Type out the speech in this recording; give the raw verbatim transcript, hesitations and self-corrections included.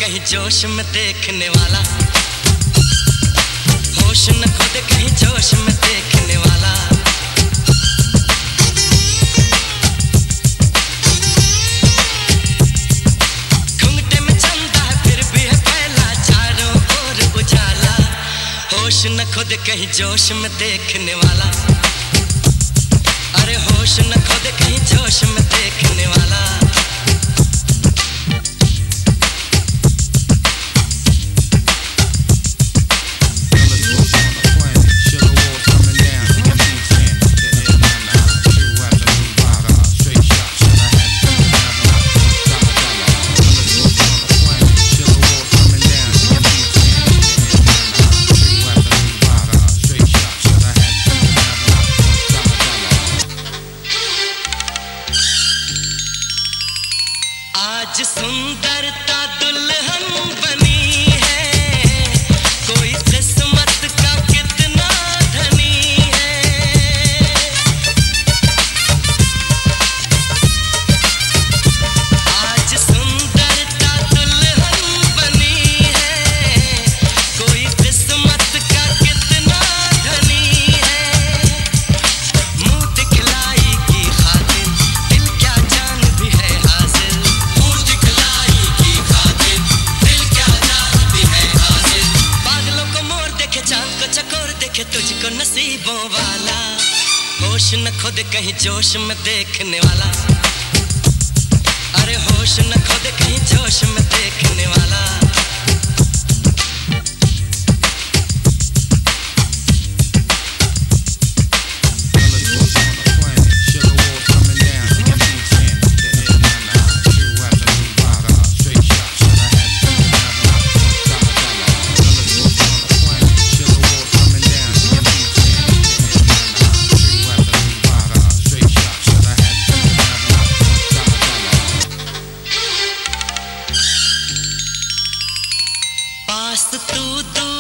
कहीं जोश में देखने वाला, होश न खुद कहीं जोश में देखने वाला। घुंघटे में चंदा है फिर भी है फैला चारों ओर उजाला, होश न खुद कहीं जोश में देखने वाला। अरे होश न खुद कहीं जोश में देखने वाला। आज सुंदरता दुल्हन बनी है, कोई किस्मत का कितना धनी है। आज सुंदरता दुल्हन बनी है, कोई किस्मत का कितना धनी है। मुंह दिखलाई की खातिर दिल क्या जान भी है हाजिर, चकोर देखे तुझको नसीबों वाला। होश न खुद कहीं जोश में देखने वाला। अरे होश न खुद कहीं जोश में देखने वाला। पास तू तू